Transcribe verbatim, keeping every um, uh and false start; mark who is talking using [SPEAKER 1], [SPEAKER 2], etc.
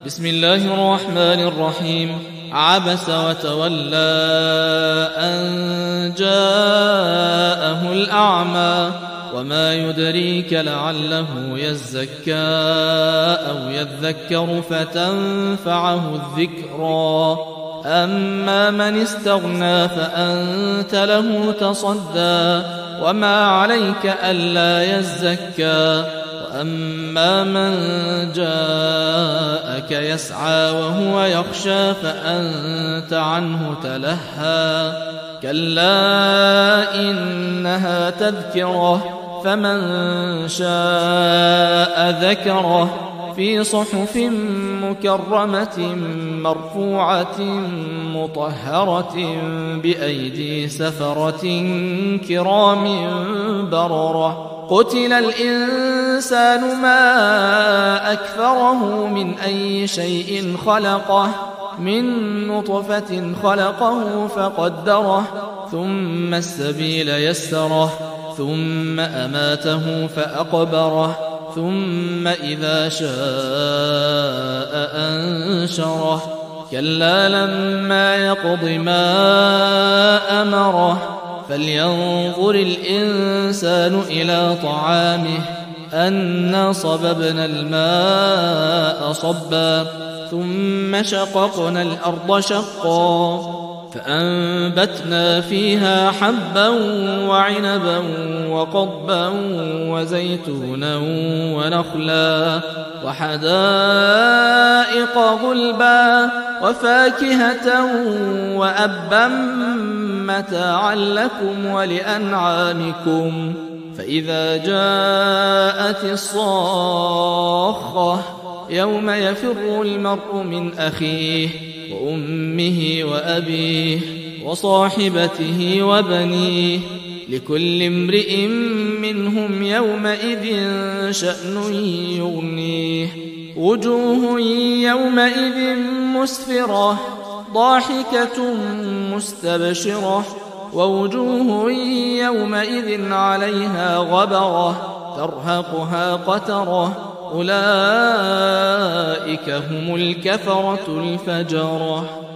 [SPEAKER 1] بسم الله الرحمن الرحيم. عبس وتولى أن جاءه الأعمى وما يدريك لعله يزكى أو يذكر فتنفعه الذكرى. أما من استغنى فأنت له تصدى وما عليك ألا يزكى. وأما من جاءك يسعى وهو يخشى فأنت عنه تلهى. كلا إنها تذكرة فمن شاء ذكره في صحف مكرمة مرفوعة مطهرة بأيدي سفرة كرام بررة. قتل الإنسان ما أكفره من أي شيء خلقه من نطفة خلقه فقدره ثم السبيل يسره ثم أماته فأقبره ثم إذا شاء أنشره. كلا لما يقض ما أمره فلينظر الإنسان إلى طعامه أنا صببنا الماء صبا ثم شققنا الأرض شقا فأنبتنا فيها حبا وعنبا وقضبا وزيتونا ونخلا وحدائق غلبا وفاكهة وأبا متاعا لكم ولأنعامكم. فإذا جاءت الصاخة يوم يفر المرء من أخيه وأمه وأبيه وصاحبته وبنيه لكل امرئ منهم يومئذ شأن يغنيه. وجوه يومئذ مسفرة ضاحكة مستبشرة ووجوه يومئذ عليها غبرة ترهقها قترة أولئك هم الكفرة الفجرة.